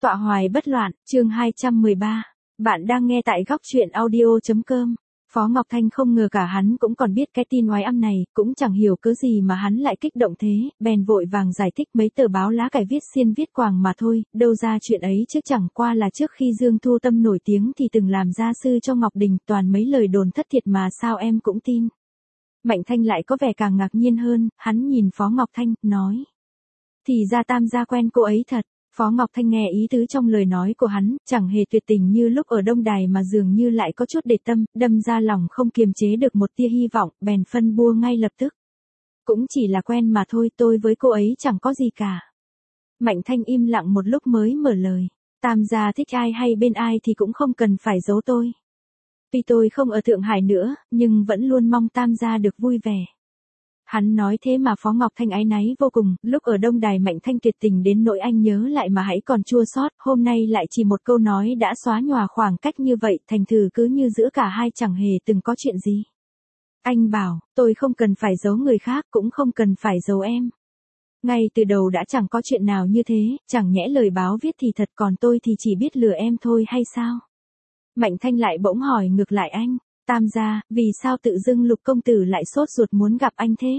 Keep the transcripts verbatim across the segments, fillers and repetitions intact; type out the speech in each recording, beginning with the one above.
Tọa hoài bất loạn, chương hai trăm mười ba. Bạn đang nghe tại góc truyện audio.com. Phó Ngọc Thanh không ngờ cả hắn cũng còn biết cái tin oái âm này, cũng chẳng hiểu cớ gì mà hắn lại kích động thế, bèn vội vàng giải thích mấy tờ báo lá cải viết xiên viết quàng mà thôi, đâu ra chuyện ấy chứ chẳng qua là trước khi Dương Thu Tâm nổi tiếng thì từng làm gia sư cho Ngọc Đình, toàn mấy lời đồn thất thiệt mà sao em cũng tin. Mạnh Thanh lại có vẻ càng ngạc nhiên hơn, hắn nhìn Phó Ngọc Thanh, nói. Thì ra Tam gia quen cô ấy thật. Phó Ngọc Thanh nghe ý tứ trong lời nói của hắn, chẳng hề tuyệt tình như lúc ở Đông Đài mà dường như lại có chút để tâm, đâm ra lòng không kiềm chế được một tia hy vọng, bèn phân bua ngay lập tức. Cũng chỉ là quen mà thôi, tôi với cô ấy chẳng có gì cả. Mạnh Thanh im lặng một lúc mới mở lời. Tam gia thích ai hay bên ai thì cũng không cần phải giấu tôi. Tuy tôi không ở Thượng Hải nữa, nhưng vẫn luôn mong Tam gia được vui vẻ. Hắn nói thế mà Phó Ngọc Thanh áy náy vô cùng, lúc ở Đông Đài Mạnh Thanh tuyệt tình đến nỗi anh nhớ lại mà hãy còn chua xót, hôm nay lại chỉ một câu nói đã xóa nhòa khoảng cách như vậy, thành thử cứ như giữa cả hai chẳng hề từng có chuyện gì. Anh bảo, tôi không cần phải giấu người khác, cũng không cần phải giấu em. Ngay từ đầu đã chẳng có chuyện nào như thế, chẳng nhẽ lời báo viết thì thật còn tôi thì chỉ biết lừa em thôi hay sao? Mạnh Thanh lại bỗng hỏi ngược lại anh. Tam gia, vì sao tự dưng Lục công tử lại sốt ruột muốn gặp anh thế?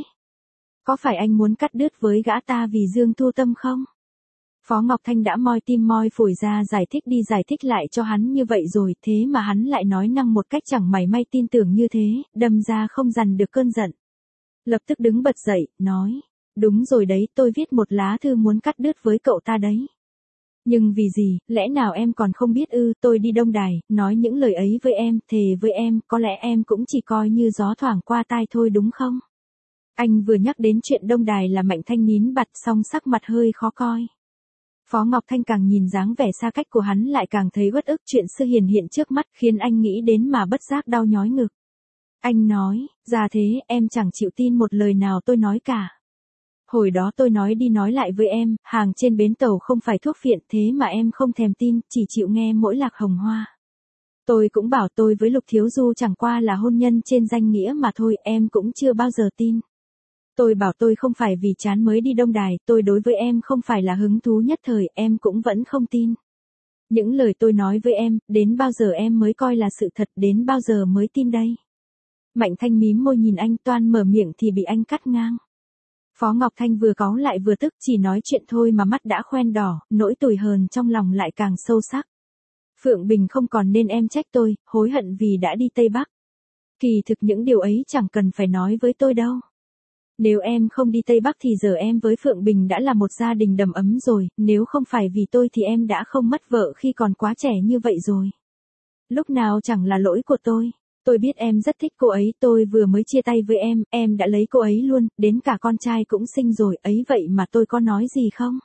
Có phải anh muốn cắt đứt với gã ta vì Dương Thu Tâm không? Phó Ngọc Thanh đã moi tim moi phổi ra giải thích đi giải thích lại cho hắn như vậy rồi, thế mà hắn lại nói năng một cách chẳng mảy may tin tưởng như thế, đâm ra không dằn được cơn giận. Lập tức đứng bật dậy, nói, đúng rồi đấy, tôi viết một lá thư muốn cắt đứt với cậu ta đấy. Nhưng vì gì, lẽ nào em còn không biết ư, tôi đi Đông Đài, nói những lời ấy với em, thề với em, có lẽ em cũng chỉ coi như gió thoảng qua tai thôi đúng không? Anh vừa nhắc đến chuyện Đông Đài là Mạnh Thanh nín bặt xong sắc mặt hơi khó coi. Phó Ngọc Thanh càng nhìn dáng vẻ xa cách của hắn lại càng thấy uất ức, chuyện xưa hiền hiện trước mắt khiến anh nghĩ đến mà bất giác đau nhói ngực. Anh nói, ra thế, em chẳng chịu tin một lời nào tôi nói cả. Hồi đó tôi nói đi nói lại với em, hàng trên bến tàu không phải thuốc phiện thế mà em không thèm tin, chỉ chịu nghe mỗi lạc hồng hoa. Tôi cũng bảo tôi với Lục Thiếu Du chẳng qua là hôn nhân trên danh nghĩa mà thôi, em cũng chưa bao giờ tin. Tôi bảo tôi không phải vì chán mới đi Đông Đài, tôi đối với em không phải là hứng thú nhất thời, em cũng vẫn không tin. Những lời tôi nói với em, đến bao giờ em mới coi là sự thật, đến bao giờ mới tin đây? Mạnh Thanh mím môi nhìn anh, toan mở miệng thì bị anh cắt ngang. Phó Ngọc Thanh vừa cáu lại vừa tức, chỉ nói chuyện thôi mà mắt đã khoen đỏ, nỗi tủi hờn trong lòng lại càng sâu sắc. Phượng Bình không còn nên em trách tôi, hối hận vì đã đi Tây Bắc. Kỳ thực những điều ấy chẳng cần phải nói với tôi đâu. Nếu em không đi Tây Bắc thì giờ em với Phượng Bình đã là một gia đình đầm ấm rồi, nếu không phải vì tôi thì em đã không mất vợ khi còn quá trẻ như vậy rồi. Lúc nào chẳng là lỗi của tôi. Tôi biết em rất thích cô ấy, tôi vừa mới chia tay với em, em đã lấy cô ấy luôn, đến cả con trai cũng sinh rồi, ấy vậy mà tôi có nói gì không?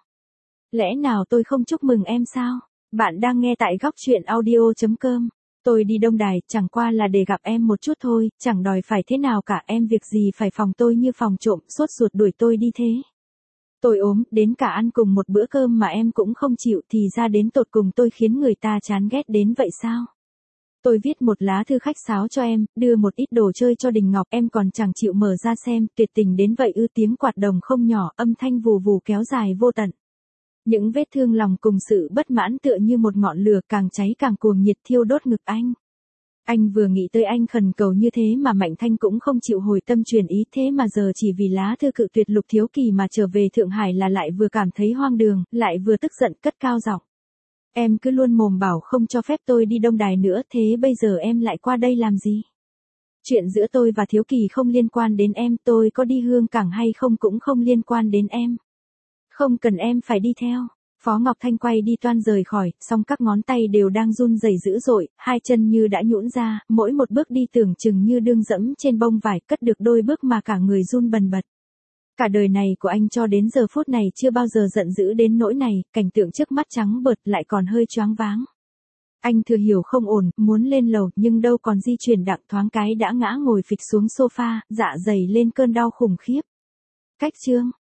Lẽ nào tôi không chúc mừng em sao? Bạn đang nghe tại góc truyện audio.com. Tôi đi Đông Đài, chẳng qua là để gặp em một chút thôi, chẳng đòi phải thế nào cả, em việc gì phải phòng tôi như phòng trộm, sốt ruột đuổi tôi đi thế. Tôi ốm, đến cả ăn cùng một bữa cơm mà em cũng không chịu thì ra đến tột cùng tôi khiến người ta chán ghét đến vậy sao? Tôi viết một lá thư khách sáo cho em, đưa một ít đồ chơi cho Đình Ngọc, em còn chẳng chịu mở ra xem, tuyệt tình đến vậy ư, tiếng quạt đồng không nhỏ, âm thanh vù vù kéo dài vô tận. Những vết thương lòng cùng sự bất mãn tựa như một ngọn lửa càng cháy càng cuồng nhiệt thiêu đốt ngực anh. Anh vừa nghĩ tới anh khẩn cầu như thế mà Mạnh Thanh cũng không chịu hồi tâm truyền ý, thế mà giờ chỉ vì lá thư cự tuyệt Lục Thiếu Kỳ mà trở về Thượng Hải là lại vừa cảm thấy hoang đường, lại vừa tức giận cất cao giọng. Em cứ luôn mồm bảo không cho phép tôi đi Đông Đài nữa, thế bây giờ em lại qua đây làm gì? Chuyện giữa tôi và Thiếu Kỳ không liên quan đến em, tôi có đi Hương Cảng hay không cũng không liên quan đến em. Không cần em phải đi theo. Phó Ngọc Thanh quay đi toan rời khỏi, song các ngón tay đều đang run rẩy dữ dội, hai chân như đã nhũn ra, mỗi một bước đi tưởng chừng như đương dẫm trên bông vải, cất được đôi bước mà cả người run bần bật. Cả đời này của anh cho đến giờ phút này chưa bao giờ giận dữ đến nỗi này, cảnh tượng trước mắt trắng bợt lại còn hơi choáng váng. Anh thừa hiểu không ổn, muốn lên lầu, nhưng đâu còn di chuyển đặng thoáng cái đã ngã ngồi phịch xuống sofa, dạ dày lên cơn đau khủng khiếp. Cách chương.